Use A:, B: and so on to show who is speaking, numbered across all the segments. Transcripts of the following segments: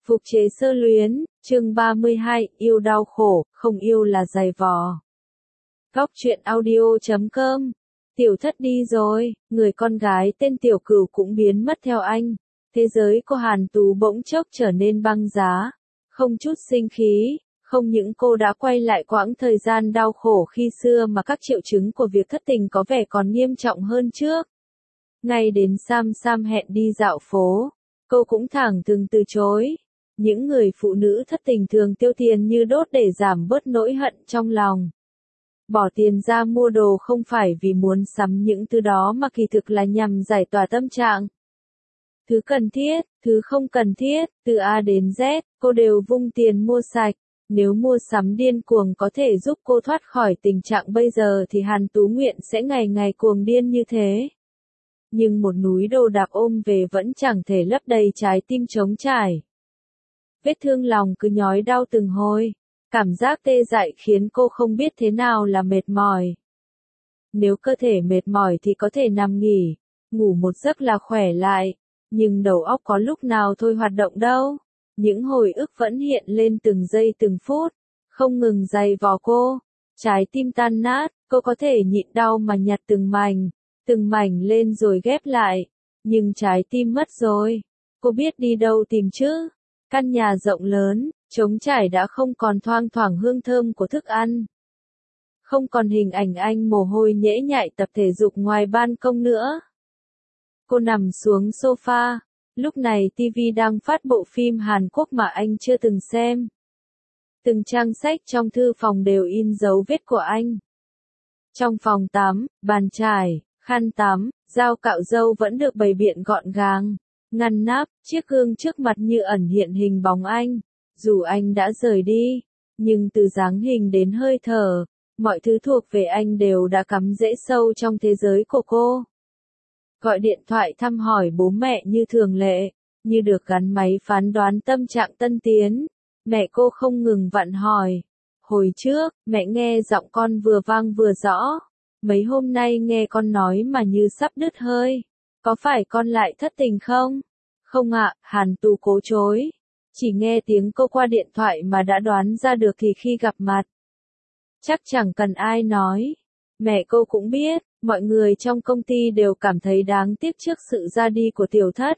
A: Phục chế sơ luyến, chương 32, yêu đau khổ, không yêu là giày vò. Góc truyện audio.com. Tiểu Thất đi rồi, người con gái tên Tiểu Cửu cũng biến mất theo anh. Thế giới của Hàn Tú bỗng chốc trở nên băng giá, không chút sinh khí, không những cô đã quay lại quãng thời gian đau khổ khi xưa mà các triệu chứng của việc thất tình có vẻ còn nghiêm trọng hơn trước. Ngay đến Sam hẹn đi dạo phố, cô cũng thẳng thừng từ chối. Những người phụ nữ thất tình thường tiêu tiền như đốt để giảm bớt nỗi hận trong lòng. Bỏ tiền ra mua đồ không phải vì muốn sắm những thứ đó mà kỳ thực là nhằm giải tỏa tâm trạng. Thứ cần thiết, thứ không cần thiết, từ A đến Z, cô đều vung tiền mua sạch. Nếu mua sắm điên cuồng có thể giúp cô thoát khỏi tình trạng bây giờ thì Hàn Tú nguyện sẽ ngày ngày cuồng điên như thế. Nhưng một núi đồ đạc ôm về vẫn chẳng thể lấp đầy trái tim trống trải. Vết thương lòng cứ nhói đau từng hồi. Cảm giác tê dại khiến cô không biết thế nào là mệt mỏi. Nếu cơ thể mệt mỏi thì có thể nằm nghỉ, ngủ một giấc là khỏe lại. Nhưng đầu óc có lúc nào thôi hoạt động đâu. Những hồi ức vẫn hiện lên từng giây từng phút, không ngừng giày vò cô. Trái tim tan nát, cô có thể nhịn đau mà nhặt từng mảnh lên rồi ghép lại. Nhưng trái tim mất rồi, cô biết đi đâu tìm chứ? Căn nhà rộng lớn, trống trải đã không còn thoang thoảng hương thơm của thức ăn. Không còn hình ảnh anh mồ hôi nhễ nhại tập thể dục ngoài ban công nữa. Cô nằm xuống sofa, lúc này TV đang phát bộ phim Hàn Quốc mà anh chưa từng xem. Từng trang sách trong thư phòng đều in dấu vết của anh. Trong phòng tắm, bàn chải, khăn tắm, dao cạo râu vẫn được bày biện gọn gàng. Ngăn nắp, chiếc gương trước mặt như ẩn hiện hình bóng anh. Dù anh đã rời đi, nhưng từ dáng hình đến hơi thở, mọi thứ thuộc về anh đều đã cắm rễ sâu trong thế giới của cô. Gọi điện thoại thăm hỏi bố mẹ như thường lệ, như được gắn máy phán đoán tâm trạng tân tiến. Mẹ cô không ngừng vặn hỏi. Hồi trước, mẹ nghe giọng con vừa vang vừa rõ. Mấy hôm nay nghe con nói mà như sắp đứt hơi. Có phải con lại thất tình không? Không ạ, Hàn Tú cố chối. Chỉ nghe tiếng cô qua điện thoại mà đã đoán ra được thì khi gặp mặt. Chắc chẳng cần ai nói. Mẹ cô cũng biết, mọi người trong công ty đều cảm thấy đáng tiếc trước sự ra đi của Tiểu Thất.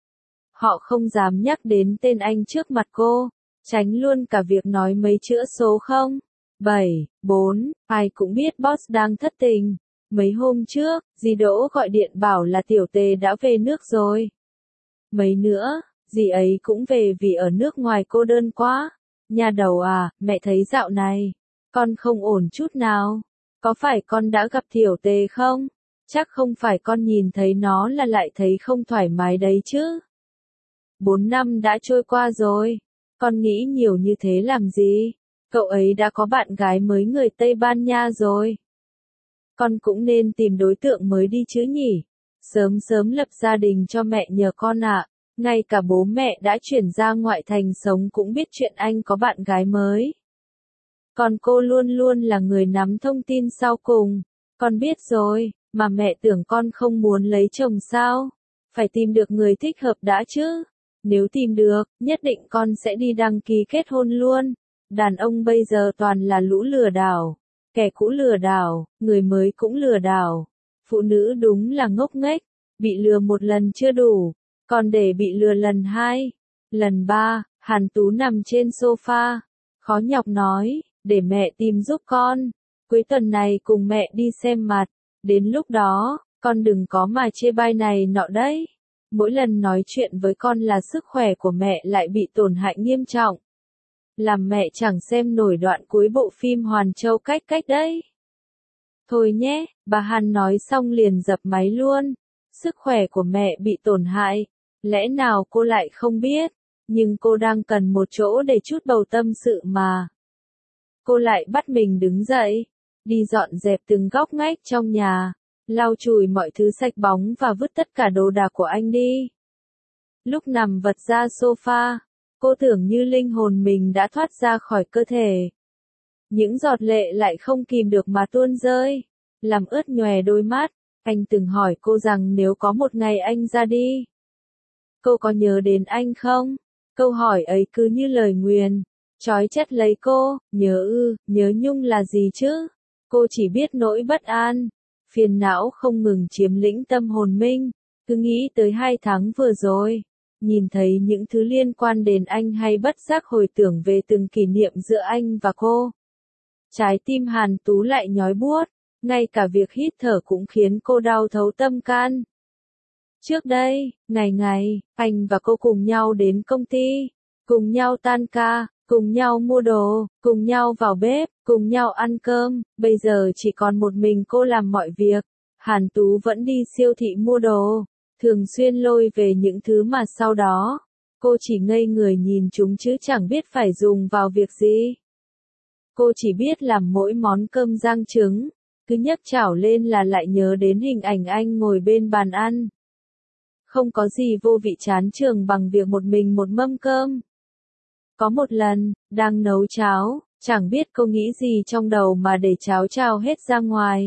A: Họ không dám nhắc đến tên anh trước mặt cô, tránh luôn cả việc nói mấy chữ số 0, 7, 4, ai cũng biết boss đang thất tình. Mấy hôm trước, dì Đỗ gọi điện bảo là Tiểu Tề đã về nước rồi. Mấy nữa, dì ấy cũng về vì ở nước ngoài cô đơn quá. Nhà đầu à, mẹ thấy dạo này, con không ổn chút nào. Có phải con đã gặp Tiểu Tề không? Chắc không phải con nhìn thấy nó là lại thấy không thoải mái đấy chứ. 4 năm đã trôi qua rồi. Con nghĩ nhiều như thế làm gì? Cậu ấy đã có bạn gái mới người Tây Ban Nha rồi. Con cũng nên tìm đối tượng mới đi chứ nhỉ? Sớm sớm lập gia đình cho mẹ nhờ con ạ. Ngay cả bố mẹ đã chuyển ra ngoại thành sống cũng biết chuyện anh có bạn gái mới. Còn cô luôn luôn là người nắm thông tin sau cùng. Con biết rồi, mà mẹ tưởng con không muốn lấy chồng sao? Phải tìm được người thích hợp đã chứ. Nếu tìm được, nhất định con sẽ đi đăng ký kết hôn luôn. Đàn ông bây giờ toàn là lũ lừa đảo. Kẻ cũ lừa đảo, người mới cũng lừa đảo. Phụ nữ đúng là ngốc nghếch. Bị lừa một lần chưa đủ, còn để bị lừa lần 2, lần 3, Hàn Tú nằm trên sofa. Khó nhọc nói, để mẹ tìm giúp con. Cuối tuần này cùng mẹ đi xem mặt. Đến lúc đó, con đừng có mà chê bai này nọ đấy. Mỗi lần nói chuyện với con là sức khỏe của mẹ lại bị tổn hại nghiêm trọng. Làm mẹ chẳng xem nổi đoạn cuối bộ phim Hoàn Châu cách đấy. Thôi nhé, bà Hàn nói xong liền dập máy luôn. Sức khỏe của mẹ bị tổn hại. Lẽ nào cô lại không biết? Nhưng cô đang cần một chỗ để chút bầu tâm sự mà. Cô lại bắt mình đứng dậy, đi dọn dẹp từng góc ngách trong nhà, lau chùi mọi thứ sạch bóng và vứt tất cả đồ đạc của anh đi. Lúc nằm vật ra sofa, cô tưởng như linh hồn mình đã thoát ra khỏi cơ thể. Những giọt lệ lại không kìm được mà tuôn rơi, làm ướt nhòe đôi mắt. Anh từng hỏi cô rằng nếu có một ngày anh ra đi, cô có nhớ đến anh không? Câu hỏi ấy cứ như lời nguyền, trói chất lấy cô, nhớ nhung là gì chứ? Cô chỉ biết nỗi bất an, phiền não không ngừng chiếm lĩnh tâm hồn mình, cứ nghĩ tới 2 tháng vừa rồi, nhìn thấy những thứ liên quan đến anh hay bất giác hồi tưởng về từng kỷ niệm giữa anh và cô. Trái tim Hàn Tú lại nhói buốt, ngay cả việc hít thở cũng khiến cô đau thấu tâm can. Trước đây, ngày, anh và cô cùng nhau đến công ty, cùng nhau tan ca, cùng nhau mua đồ, cùng nhau vào bếp, cùng nhau ăn cơm, bây giờ chỉ còn một mình cô làm mọi việc. Hàn Tú vẫn đi siêu thị mua đồ, thường xuyên lôi về những thứ mà sau đó, cô chỉ ngây người nhìn chúng chứ chẳng biết phải dùng vào việc gì. Cô chỉ biết làm mỗi món cơm rang trứng, cứ nhấc chảo lên là lại nhớ đến hình ảnh anh ngồi bên bàn ăn. Không có gì vô vị chán chường bằng việc một mình một mâm cơm. Có một lần, đang nấu cháo, chẳng biết cô nghĩ gì trong đầu mà để cháo trào hết ra ngoài.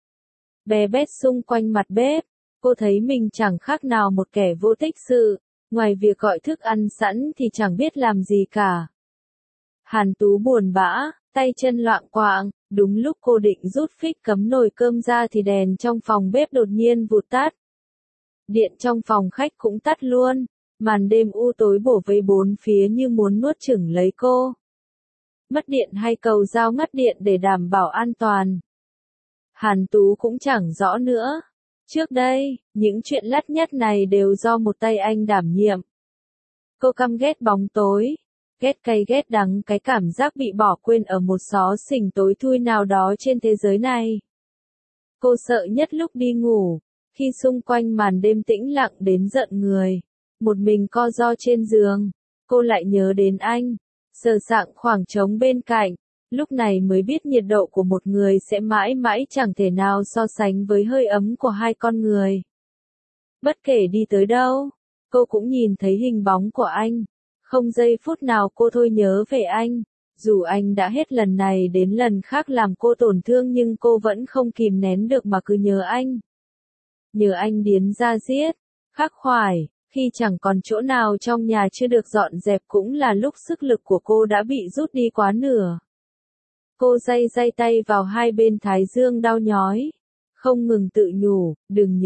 A: Bè bét xung quanh mặt bếp, cô thấy mình chẳng khác nào một kẻ vô tích sự, ngoài việc gọi thức ăn sẵn thì chẳng biết làm gì cả. Hàn Tú buồn bã, tay chân loạng quạng, đúng lúc cô định rút phích cắm nồi cơm ra thì đèn trong phòng bếp đột nhiên vụt tắt. Điện trong phòng khách cũng tắt luôn, màn đêm u tối bổ vây bốn phía như muốn nuốt chửng lấy cô. Mất điện hay cầu giao ngắt điện để đảm bảo an toàn? Hàn Tú cũng chẳng rõ nữa. Trước đây, những chuyện lắt nhắt này đều do một tay anh đảm nhiệm. Cô căm ghét bóng tối, ghét cay ghét đắng cái cảm giác bị bỏ quên ở một xó xỉnh tối thui nào đó trên thế giới này. Cô sợ nhất lúc đi ngủ, khi xung quanh màn đêm tĩnh lặng đến giận người, một mình co ro trên giường, cô lại nhớ đến anh, sờ soạng khoảng trống bên cạnh, lúc này mới biết nhiệt độ của một người sẽ mãi mãi chẳng thể nào so sánh với hơi ấm của 2 con người. Bất kể đi tới đâu, cô cũng nhìn thấy hình bóng của anh, không giây phút nào cô thôi nhớ về anh, dù anh đã hết lần này đến lần khác làm cô tổn thương nhưng cô vẫn không kìm nén được mà cứ nhớ anh. Nhớ anh điến da diết, khắc khoải, khi chẳng còn chỗ nào trong nhà chưa được dọn dẹp cũng là lúc sức lực của cô đã bị rút đi quá nửa. Cô day tay vào 2 bên thái dương đau nhói, không ngừng tự nhủ, đừng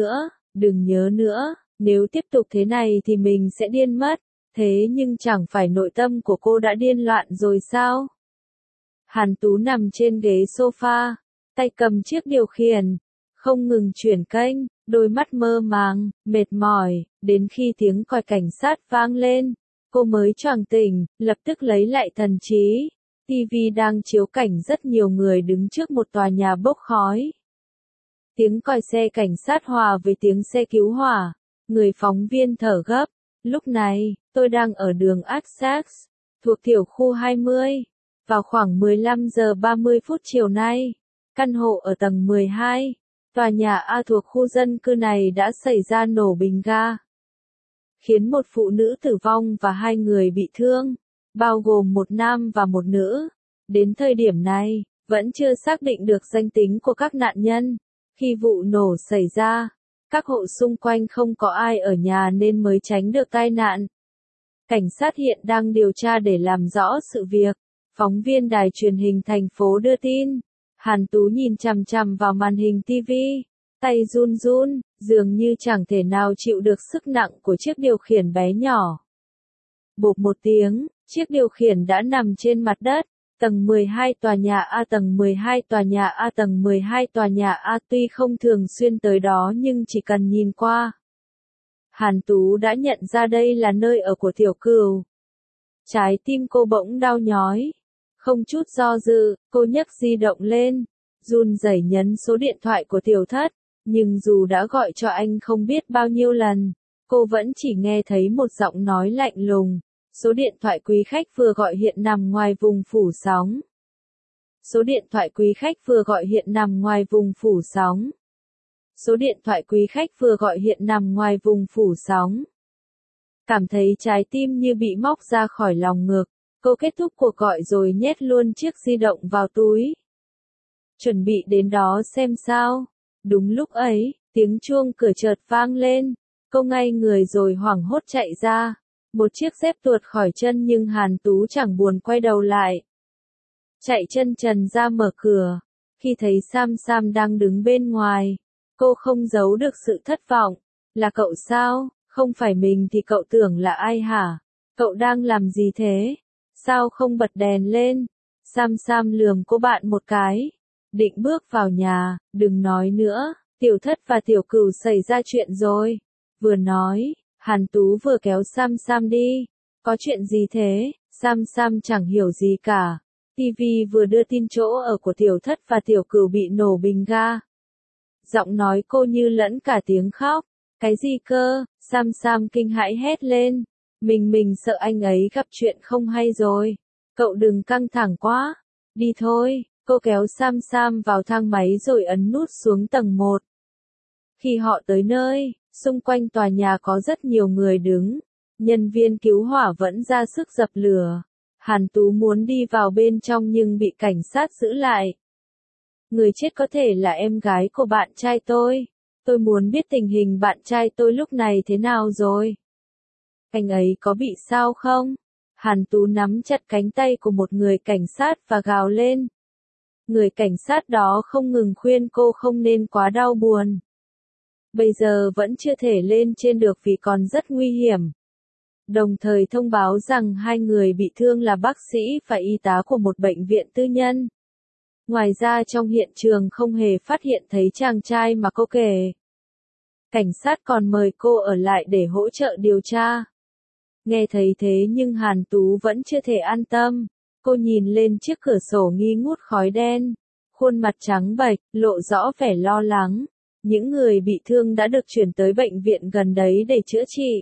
A: nhớ nữa, nếu tiếp tục thế này thì mình sẽ điên mất, thế nhưng chẳng phải nội tâm của cô đã điên loạn rồi sao? Hàn Tú nằm trên ghế sofa, tay cầm chiếc điều khiển, không ngừng chuyển kênh, đôi mắt mơ màng, mệt mỏi, đến khi tiếng còi cảnh sát vang lên, cô mới choàng tỉnh, lập tức lấy lại thần trí. TV đang chiếu cảnh rất nhiều người đứng trước một tòa nhà bốc khói. Tiếng còi xe cảnh sát hòa với tiếng xe cứu hỏa, người phóng viên thở gấp. Lúc này, tôi đang ở đường Essex, thuộc tiểu khu 20. Vào khoảng 15 giờ 30 phút chiều nay, căn hộ ở tầng 12, tòa nhà A thuộc khu dân cư này đã xảy ra nổ bình ga, khiến một phụ nữ tử vong và 2 người bị thương, bao gồm một nam và một nữ. Đến thời điểm này, vẫn chưa xác định được danh tính của các nạn nhân. Khi vụ nổ xảy ra, các hộ xung quanh không có ai ở nhà nên mới tránh được tai nạn. Cảnh sát hiện đang điều tra để làm rõ sự việc. Phóng viên đài truyền hình thành phố đưa tin. Hàn Tú nhìn chằm chằm vào màn hình TV, tay run run, dường như chẳng thể nào chịu được sức nặng của chiếc điều khiển bé nhỏ. Bộp một tiếng, chiếc điều khiển đã nằm trên mặt đất. Tầng 12 tòa nhà A, tầng 12 tòa nhà A, tầng 12 tòa nhà A. Tuy không thường xuyên tới đó nhưng chỉ cần nhìn qua, Hàn Tú đã nhận ra đây là nơi ở của Tiểu Cửu. Trái tim cô bỗng đau nhói. Không chút do dự, cô nhấc di động lên, run rẩy nhấn số điện thoại của Tiểu Thất, nhưng dù đã gọi cho anh không biết bao nhiêu lần, cô vẫn chỉ nghe thấy một giọng nói lạnh lùng. Số điện thoại quý khách vừa gọi hiện nằm ngoài vùng phủ sóng. Số điện thoại quý khách vừa gọi hiện nằm ngoài vùng phủ sóng. Số điện thoại quý khách vừa gọi hiện nằm ngoài vùng phủ sóng. Cảm thấy trái tim như bị móc ra khỏi lòng ngực, cô kết thúc cuộc gọi rồi nhét luôn chiếc di động vào túi. Chuẩn bị đến đó xem sao. Đúng lúc ấy, tiếng chuông cửa chợt vang lên. Cô ngay người rồi hoảng hốt chạy ra. Một chiếc dép tuột khỏi chân nhưng Hàn Tú chẳng buồn quay đầu lại. Chạy chân trần ra mở cửa. Khi thấy Sam Sam đang đứng bên ngoài, cô không giấu được sự thất vọng. Là cậu sao? Không phải mình thì cậu tưởng là ai hả? Cậu đang làm gì thế? Sao không bật đèn lên? Sam Sam lườm cô bạn một cái. Định bước vào nhà, đừng nói nữa, Tiểu Thất và Tiểu Cửu xảy ra chuyện rồi. Vừa nói, Hàn Tú vừa kéo Sam Sam đi. Có chuyện gì thế? Sam Sam chẳng hiểu gì cả. TV vừa đưa tin chỗ ở của Tiểu Thất và Tiểu Cửu bị nổ bình ga. Giọng nói cô như lẫn cả tiếng khóc. Cái gì cơ? Sam Sam kinh hãi hét lên. Mình sợ anh ấy gặp chuyện không hay rồi. Cậu đừng căng thẳng quá. Đi thôi, cô kéo Sam Sam vào thang máy rồi ấn nút xuống tầng 1. Khi họ tới nơi, xung quanh tòa nhà có rất nhiều người đứng. Nhân viên cứu hỏa vẫn ra sức dập lửa. Hàn Tú muốn đi vào bên trong nhưng bị cảnh sát giữ lại. Người chết có thể là em gái của bạn trai tôi. Tôi muốn biết tình hình bạn trai tôi lúc này thế nào rồi. Anh ấy có bị sao không? Hàn Tú nắm chặt cánh tay của một người cảnh sát và gào lên. Người cảnh sát đó không ngừng khuyên cô không nên quá đau buồn. Bây giờ vẫn chưa thể lên trên được vì còn rất nguy hiểm. Đồng thời thông báo rằng 2 người bị thương là bác sĩ và y tá của một bệnh viện tư nhân. Ngoài ra trong hiện trường không hề phát hiện thấy chàng trai mà cô kể. Cảnh sát còn mời cô ở lại để hỗ trợ điều tra. Nghe thấy thế nhưng Hàn Tú vẫn chưa thể an tâm. Cô nhìn lên chiếc cửa sổ nghi ngút khói đen. Khuôn mặt trắng bệch, lộ rõ vẻ lo lắng. Những người bị thương đã được chuyển tới bệnh viện gần đấy để chữa trị.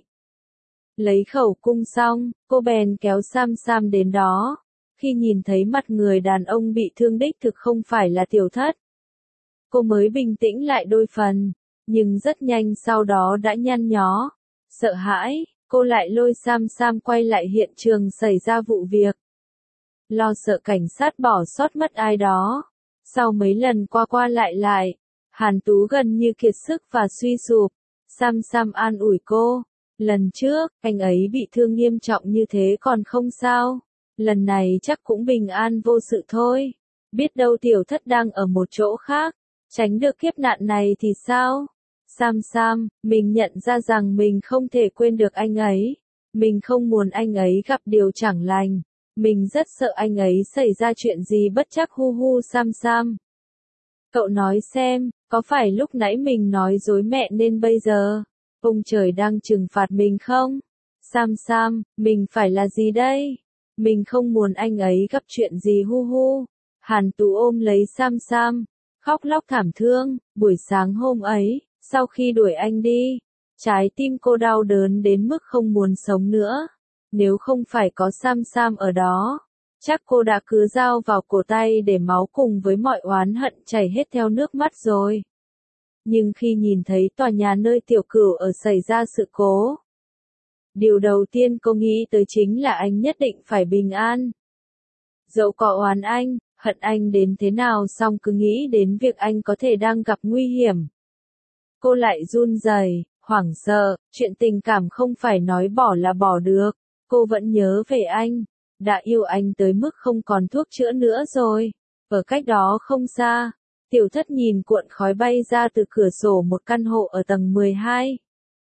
A: Lấy khẩu cung xong, cô bèn kéo Sam Sam đến đó. Khi nhìn thấy mặt người đàn ông bị thương đích thực không phải là Tiểu Thất, cô mới bình tĩnh lại đôi phần, nhưng rất nhanh sau đó đã nhăn nhó. Sợ hãi, cô lại lôi Sam Sam quay lại hiện trường xảy ra vụ việc. Lo sợ cảnh sát bỏ sót mất ai đó. Sau mấy lần qua lại, Hàn Tú gần như kiệt sức và suy sụp. Sam Sam an ủi cô. Lần trước, anh ấy bị thương nghiêm trọng như thế còn không sao. Lần này chắc cũng bình an vô sự thôi. Biết đâu Tiểu Thất đang ở một chỗ khác. Tránh được kiếp nạn này thì sao? Sam Sam, mình nhận ra rằng mình không thể quên được anh ấy. Mình không muốn anh ấy gặp điều chẳng lành. Mình rất sợ anh ấy xảy ra chuyện gì bất trắc hu hu Sam Sam. Cậu nói xem, có phải lúc nãy mình nói dối mẹ nên bây giờ ông trời đang trừng phạt mình không? Sam Sam, mình phải là gì đây? Mình không muốn anh ấy gặp chuyện gì hu hu. Hàn Tú ôm lấy Sam Sam, khóc lóc thảm thương. Buổi sáng hôm ấy, sau khi đuổi anh đi, trái tim cô đau đớn đến mức không muốn sống nữa. Nếu không phải có Sam Sam ở đó, chắc cô đã cứ dao vào cổ tay để máu cùng với mọi oán hận chảy hết theo nước mắt rồi. Nhưng khi nhìn thấy tòa nhà nơi Tiểu Cửu ở xảy ra sự cố, điều đầu tiên cô nghĩ tới chính là anh nhất định phải bình an. Dẫu có oán anh, hận anh đến thế nào song cứ nghĩ đến việc anh có thể đang gặp nguy hiểm. Cô lại run rẩy, hoảng sợ, chuyện tình cảm không phải nói bỏ là bỏ được. Cô vẫn nhớ về anh, đã yêu anh tới mức không còn thuốc chữa nữa rồi. Ở cách đó không xa, Tiểu Thất nhìn cuộn khói bay ra từ cửa sổ một căn hộ ở tầng 12.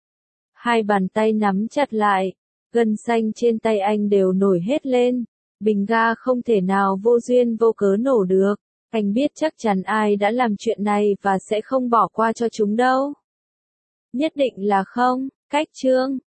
A: Hai bàn tay nắm chặt lại, gân xanh trên tay anh đều nổi hết lên. Bình ga không thể nào vô duyên vô cớ nổ được. Anh biết chắc chắn ai đã làm chuyện này và sẽ không bỏ qua cho chúng đâu. Nhất định là không. Cách chương